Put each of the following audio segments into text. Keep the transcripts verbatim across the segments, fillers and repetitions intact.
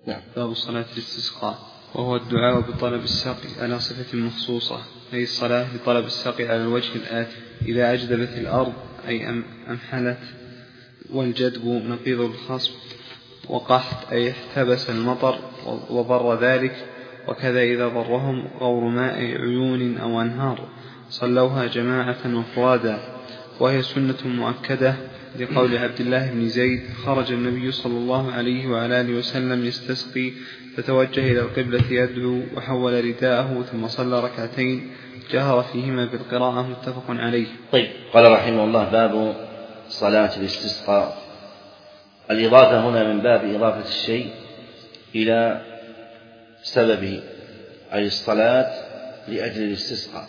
نعم. باب صلاة الاستسقاء، وهو الدعاء بطلب السقي على صفة مخصوصة، أي الصلاة بطلب السقي على الوجه الآتي: إذا أجدبت الأرض أي أمحلت، والجدب نقيض الخصب، وقحط أي احتبس المطر وضر ذلك، وكذا إذا ضرهم غور ماء عيون أو أنهار صلوها جماعة وفرادا، وهي سنة مؤكدة لقول عبد الله بن زيد: خرج النبي صلى الله عليه وعلى آله وسلم يستسقي فتوجه إلى القبلة يدعو وحول رداءه ثم صلى ركعتين جهر فيهما بالقراءة، متفق عليه. طيب، قال رحمه الله: باب صلاة الاستسقاء. الإضافة هنا من باب إضافة الشيء إلى سببه، أي الصلاة لأجل الاستسقاء.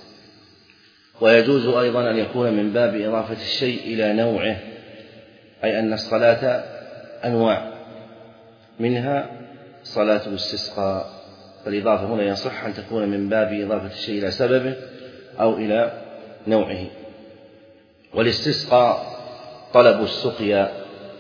ويجوز أيضا أن يكون من باب إضافة الشيء إلى نوعه، أي أن الصلاة أنواع، منها صلاة الاستسقاء. فالإضافة هنا يصح أن تكون من باب إضافة الشيء إلى سببه أو إلى نوعه. والاستسقاء طلب السقيا،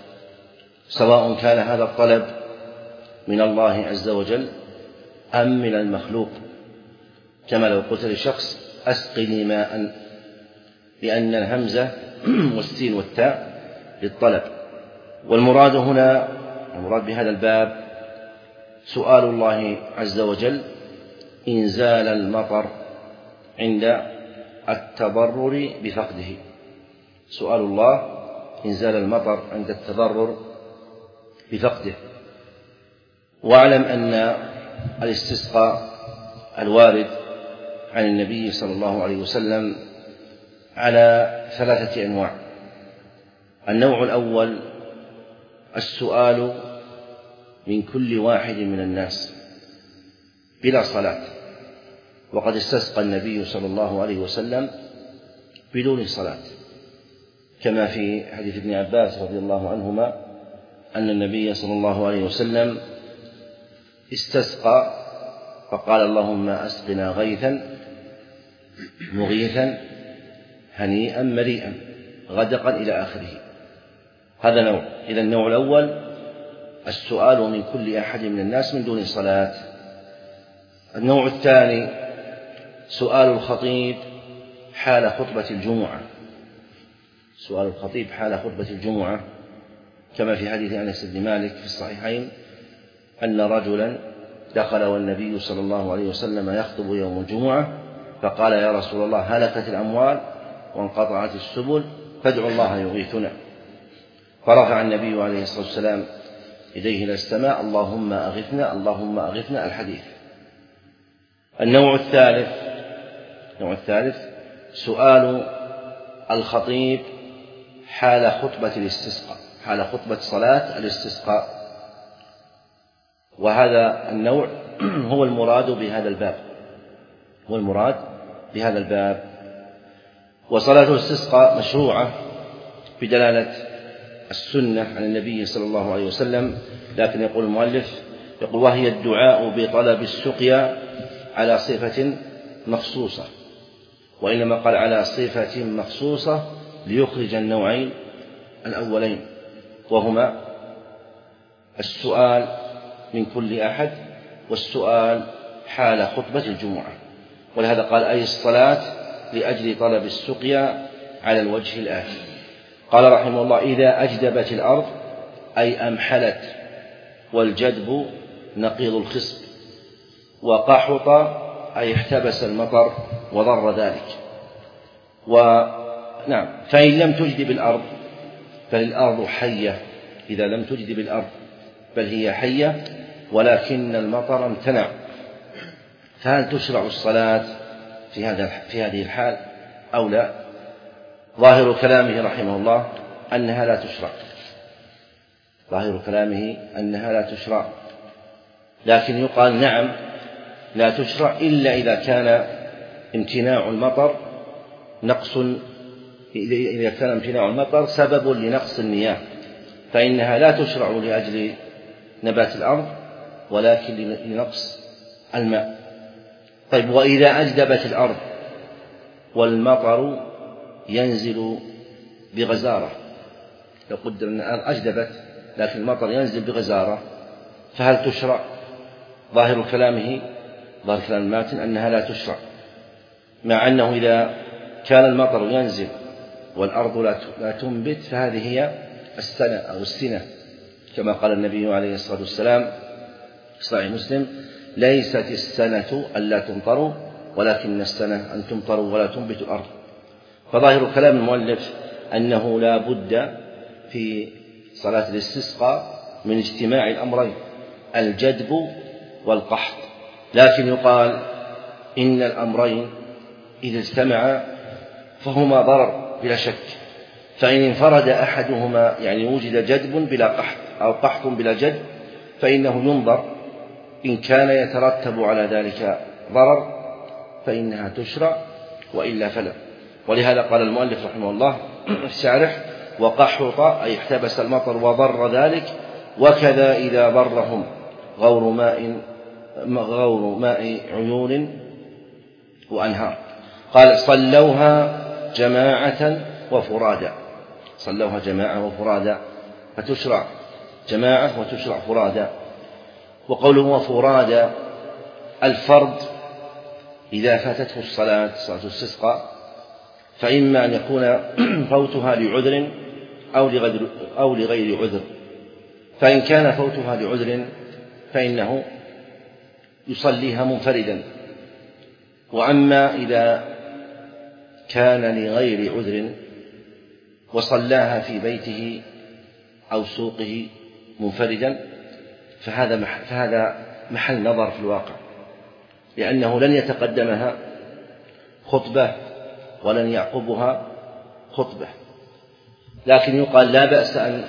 سواء كان هذا الطلب من الله عز وجل أم من المخلوق، كما لو قلت لشخص: أسقني ماء، لأن الهمزة والسين والتاء للطلب. والمراد هنا، المراد بهذا الباب سؤال الله عز وجل إنزال المطر عند التضرر بفقده، سؤال الله إنزال المطر عند التضرر بفقده. واعلم أن الاستسقاء الوارد عن النبي صلى الله عليه وسلم على ثلاثة أنواع. النوع الأول السؤال من كل واحد من الناس بلا صلاة، وقد استسقى النبي صلى الله عليه وسلم بدون صلاة، كما في حديث ابن عباس رضي الله عنهما أن النبي صلى الله عليه وسلم استسقى فقال: اللهم أسقنا غيثا مغيثا هنيئا مريئا غدقا إلى آخره. هذا نوع. إذا النوع الأول السؤال من كل أحد من الناس من دون صلاة. النوع الثاني سؤال الخطيب حال خطبة الجمعة، سؤال الخطيب حال خطبة الجمعة، كما في حديث أنس بن مالك في الصحيحين أن رجلا دخل والنبي صلى الله عليه وسلم يخطب يوم الجمعة فقال: يا رسول الله، هلكت الأموال وانقطعت السبل فادعوا الله يغيثنا. فرفع النبي عليه الصلاة والسلام يديه إلى السماء: اللهم أغثنا اللهم أغثنا، الحديث. النوع الثالث النوع الثالث سؤال الخطيب حال خطبة الاستسقاء، حال خطبة صلاة الاستسقاء، وهذا النوع هو المراد بهذا الباب هو المراد بهذا الباب. وصلاة الاستسقاء مشروعة بدلالة السنة عن النبي صلى الله عليه وسلم، لكن يقول المؤلف يقول: وهي الدعاء بطلب السقيا على صفة مخصوصة، وإنما قال على صفة مخصوصة ليخرج النوعين الأولين، وهما السؤال من كل أحد والسؤال حال خطبة الجمعة. ولهذا قال: أي الصلاة لأجل طلب السقيا على الوجه الآتي. قال رحمه الله: إذا أجدبت الأرض أي أمحلت، والجدب نقيض الخصب، وقحط أي احتبس المطر وضر ذلك. ونعم، فإن لم تجدب الأرض فالأرض حية، إذا لم تجدب الأرض بل هي حية ولكن المطر امتنع، فهل تشرع الصلاة في هذا في هذه الحال أو لا؟ ظاهر كلامه رحمه الله أنها لا تشرع، ظاهر كلامه أنها لا تشرع، لكن يقال نعم لا تشرع إلا إذا كان امتناع المطر نقص إذا كان امتناع المطر سبب لنقص المياه، فإنها لا تشرع لأجل نبات الأرض ولكن لنقص الماء. طيب، وإذا أجدبت الأرض والمطر ينزل بغزارة، لو قدر أن الأرض أجدبت لكن المطر ينزل بغزارة، فهل تشرع؟ ظاهر كلامه ظاهر كلام الماتن أنها لا تشرع، مع أنه إذا كان المطر ينزل والأرض لا تنبت فهذه هي السنة أو السنة، كما قال النبي عليه الصلاة والسلام في صحيح مسلم: ليست السنة ألا تمطروا ولكن السنة أن تمطروا ولا تنبت الأرض. فظاهر كلام المؤلف أنه لا بد في صلاة الاستسقاء من اجتماع الأمرين، الجدب والقحط، لكن يقال إن الأمرين إذا اجتمعا فهما ضرر بلا شك، فإن انفرد أحدهما يعني وجد جدب بلا قحط أو قحط بلا جدب فإنه ينظر، إن كان يترتب على ذلك ضرر فإنها تشرع وإلا فلا. ولهذا قال المؤلف رحمه الله في الشارح: وقحط أي احتبس المطر وضر ذلك، وكذا إذا ضرهم غور ماء غور ماء عيون وأنهار. قال: صلوها جماعة وفرادا، صلوها جماعة وفرادا، فتشرع جماعة وتشرع فرادا. وقوله وفرادا الفرد إذا فاتته الصلاة صلاة الاستسقاء فإما أن يكون فوتها لعذر أو لغير, أو لغير عذر، فإن كان فوتها لعذر فإنه يصليها منفردا، وأما إذا كان لغير عذر وصلاها في بيته أو سوقه منفردا فهذا محل, فهذا محل نظر في الواقع، لأنه لن يتقدمها خطبة ولن يعقبها خطبة، لكن يقال لا بأس أن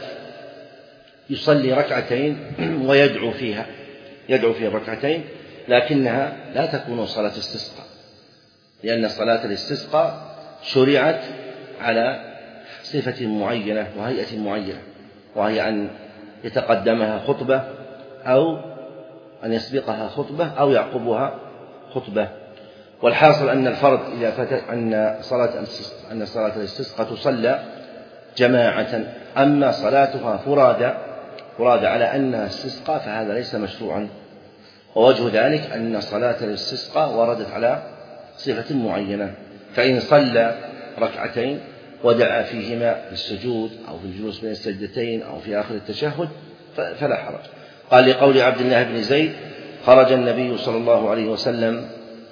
يصلي ركعتين ويدعو فيها يدعو في الركعتين، لكنها لا تكون صلاة استسقاء، لأن صلاة الاستسقاء شرعت على صفة معينة وهيئة معينة، وهي أن يتقدمها خطبة أو أن يسبقها خطبة أو يعقبها خطبة. والحاصل أن الفرض إذا فتت أن صلاة أن صلاة الاستسقاء تصلى جماعة، أما صلاتها فرادى فرادى على أنها استسقاء فهذا ليس مشروعا. ووجه ذلك أن صلاة الاستسقاء وردت على صفة معينة، فإن صلى ركعتين ودعا فيهما بالسجود أو في الجلوس بين السجدتين أو في آخر التشهد فلا حرج. قال لقول عبد الله بن زيد: خرج النبي صلى الله عليه وسلم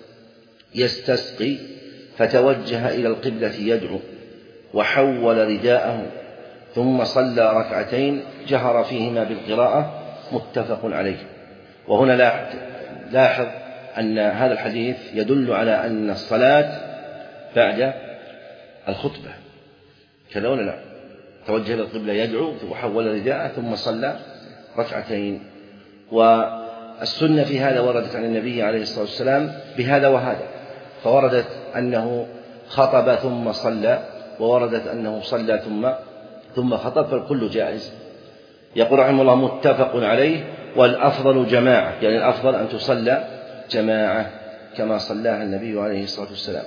يستسقي فتوجه إلى القبلة يدعو وحول رداءه ثم صلى ركعتين جهر فيهما بالقراءة، متفق عليه. وهنا لاحظ أن هذا الحديث يدل على أن الصلاة بعد الخطبة كذا ولا لا؟ توجه إلى القبلة يدعو وحول رداءه ثم صلى ركعتين. والسنة في هذا وردت عن النبي عليه الصلاة والسلام بهذا وهذا، فوردت أنه خطب ثم صلى، ووردت أنه صلى ثم ثم خطب، فالكل جائز. يقول رحمه الله: متفق عليه، والأفضل جماعة، يعني الأفضل أن تصلى جماعة كما صلاها النبي عليه الصلاة والسلام،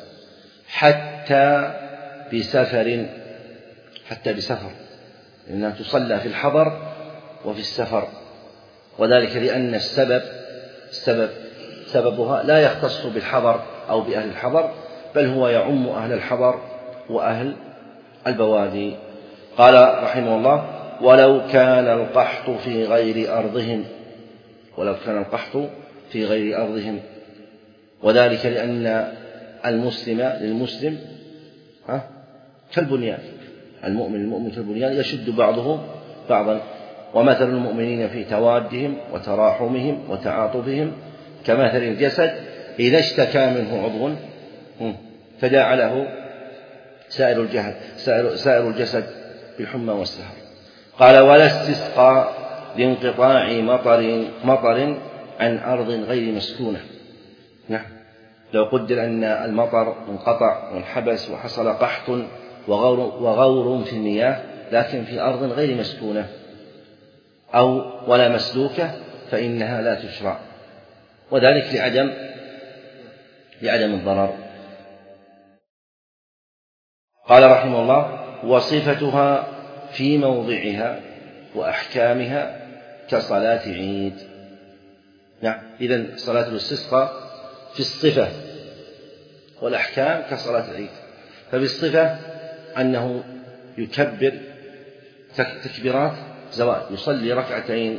حتى بسفر حتى بسفر إنها تصلى في الحضر وفي السفر، وذلك لأن السبب السبب سببها لا يختص بالحضر أو بأهل الحضر، بل هو يعم أهل الحضر وأهل البوادي. قال رحمه الله: ولو كان القحط في غير أرضهم ولو كان القحط في غير أرضهم وذلك لأن المسلم للمسلم كالبنيان، المؤمن المؤمن كالبنيان يشد بعضه بعضا، ومثل المؤمنين في توادهم وتراحمهم وتعاطفهم كمثل الجسد إذا اشتكى منه عضو تداعى له سائر الجسد سائر, سائر الجسد بالحمى والسهر. قال: ولا استسقى لانقطاع مطر مطر عن أرض غير مسكونة. نعم، لو قدر أن المطر انقطع وانحبس وحصل قحط وغور, وغور في المياه لكن في أرض غير مسكونة أو ولا مسلوكة فإنها لا تشرع، وذلك لعدم لعدم الضرر. قال رحمه الله: وصفتها في موضعها وأحكامها كصلاة عيد. نعم. إذن صلاة الاستسقاء في الصفة والأحكام كصلاة العيد. فبالصفة أنه يكبر تكبيرات زوائد، يصلي ركعتين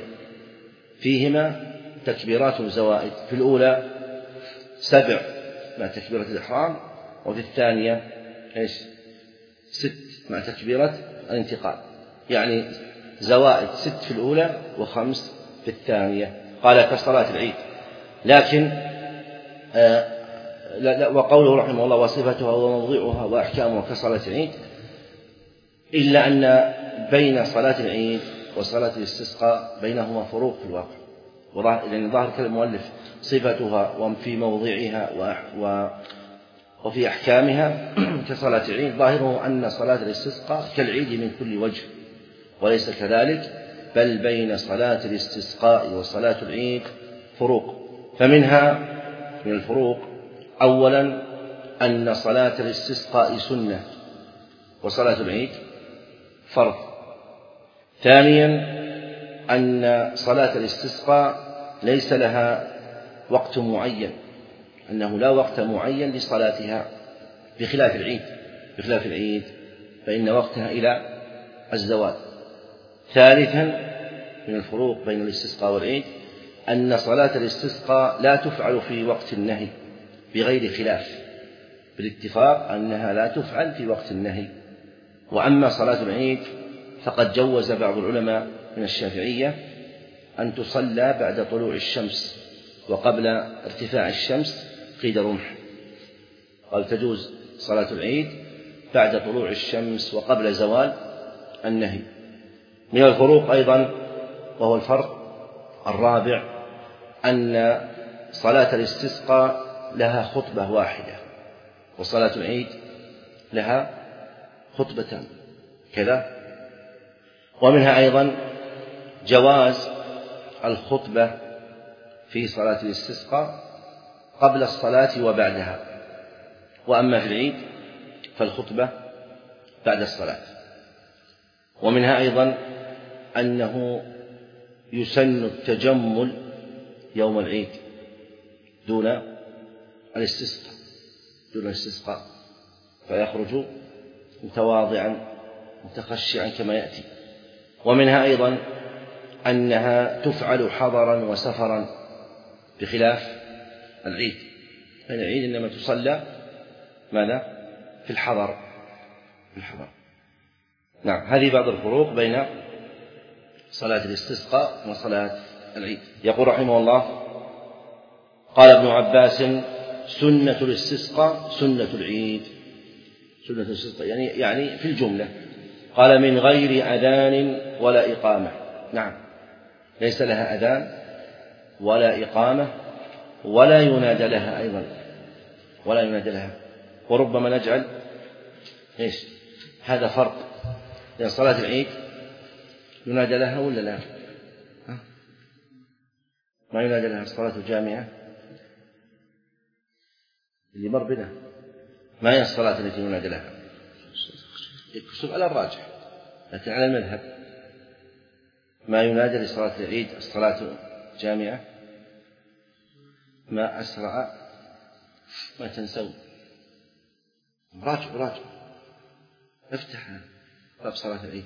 فيهما تكبيرات زوائد، في الأولى سبع مع تكبيرة الإحرام، وفي الثانية إيش؟ ست مع تكبيرة الانتقال، يعني زوائد ست في الأولى وخمس في الثانية. قال كصلاة العيد. لكن آه لا لا وقوله رحمه الله وصفتها وموضعها وأحكامها كصلاة العيد، إلا أن بين صلاة العيد وصلاة الاستسقاء بينهما فروق في الواقع، لأن ظاهر كلام المؤلف صفتها وفي موضعها وفي أحكامها كصلاة العيد، ظاهره أن صلاة الاستسقاء كالعيد من كل وجه، وليس كذلك، بل بين صلاة الاستسقاء وصلاة العيد فروق. فمنها من الفروق أولا أن صلاة الاستسقاء سنة وصلاة العيد فرض. ثانيا أن صلاة الاستسقاء ليس لها وقت معين، أنه لا وقت معين لصلاتها بخلاف العيد بخلاف العيد فإن وقتها إلى الزوال. ثالثا من الفروق بين الاستسقاء والعيد أن صلاة الاستسقاء لا تفعل في وقت النهي بغير خلاف، بالاتفاق أنها لا تفعل في وقت النهي. وأما صلاة العيد فقد جوز بعض العلماء من الشافعية أن تصلى بعد طلوع الشمس وقبل ارتفاع الشمس قيد رمح، قال تجوز صلاة العيد بعد طلوع الشمس وقبل زوال النهي. من الفروق أيضا وهو الفرق الرابع أن صلاة الاستسقاء لها خطبة واحدة وصلاة العيد لها خطبتان كذا. ومنها أيضا جواز الخطبة في صلاة الاستسقاء قبل الصلاة وبعدها، وأما في العيد فالخطبة بعد الصلاة. ومنها أيضا أنه يسن التجمل يوم العيد دون الاستسقاء دون الاستسقاء فيخرج متواضعا متخشعا كما يأتي. ومنها أيضا أنها تفعل حضرا وسفرا بخلاف العيد، فإن العيد إنما تصلى ماذا؟ في الحضر في الحضر نعم. هذه بعض الفروق بين صلاة الاستسقاء وصلاة العيد. يقول رحمه الله قال ابن عباس سنة الاستسقاء سنة العيد، سنة الاستسقاء يعني يعني في الجملة. قال من غير أذان ولا إقامة. نعم، ليس لها أذان ولا إقامة ولا ينادى لها أيضا ولا ينادى لها. وربما نجعل إيش هذا فرق، لأن صلاة العيد ينادى لها ولا لا؟ ما ينادى لها الصلاة الجامعة اللي مر بنا، ما هي الصلاة التي ينادى لها؟ الكسوف على الراجح، لكن على المذهب ما ينادى لصلاة العيد الصلاة جامعة. ما أسرع ما تنسون، راجع راجع افتح باب صلاة العيد،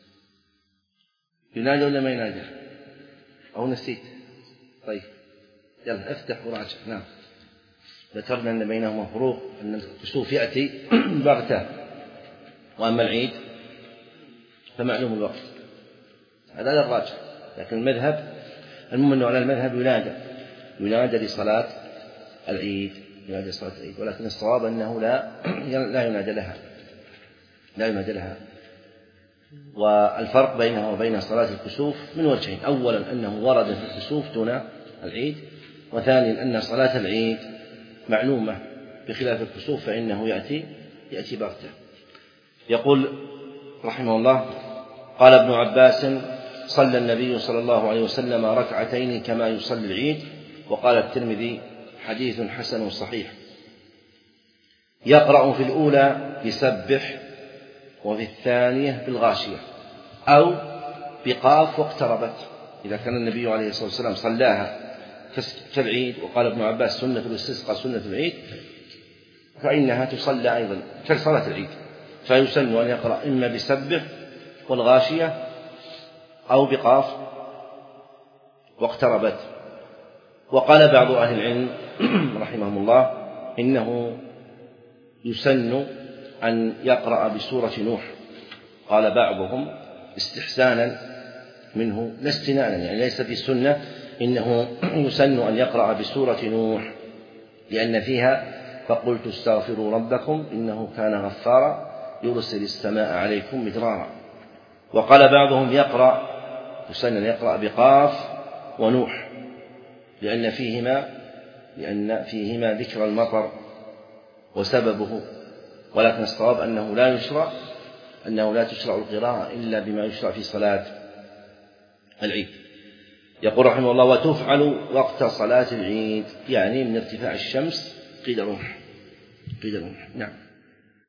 ينادى ولا ما ينادى؟ أو نسيت؟ طيب يلا افتح وراجع. نعم، ذكرنا أن بينهما فروق، أن الكسوف يأتي بغتة، وأما العيد فمعلوم الوقت، هذا الراجح. لكن المذهب المؤمن على المذهب ينادى ينادى لصلاة العيد ينادى لصلاة العيد، ولكن الصواب أنه لا لا ينادى لها لا ينادى لها. والفرق بينها وبين صلاة الكسوف من وجهين: أولا أنه ورد في الكسوف دون العيد، وثانيا أن صلاة العيد معلومة بخلاف الكسوف فإنه يأتي يأتي بغتة. يقول رحمه الله قال ابن عباس صلى النبي صلى الله عليه وسلم ركعتين كما يصلي العيد. وقال الترمذي حديث حسن صحيح. يقرأ في الأولى بسبح وفي الثانية بالغاشية أو بقاف واقتربت، إذا كان النبي عليه الصلاة والسلام صلاها كالعيد، وقال ابن عباس سنة الاستسقاء سنة العيد، فإنها تصلى أيضا كصلاة العيد، فيسن أن يقرأ إما بسبح والغاشية أو بقاف واقتربت. وقال بعض أهل العلم رحمهم الله إنه يسن أن يقرأ بسورة نوح، قال بعضهم استحسانا منه لا استنانا، يعني ليس في السنة، إنه يسن أن يقرأ بسورة نوح لأن فيها فقلت استغفروا ربكم إنه كان غفارا يرسل السماء عليكم مدرارا. وقال بعضهم يقرأ يسن أن يقرأ بقاف ونوح لأن فيهما لأن فيهما ذكر المطر وسببه، ولكن الصواب أنه لا يشرع أنه لا تشرع القراءة إلا بما يشرع في صلاة العيد. يقول رحمه الله وتفعل وقت صلاة العيد، يعني من ارتفاع الشمس قيل رمح قيل رمح نعم.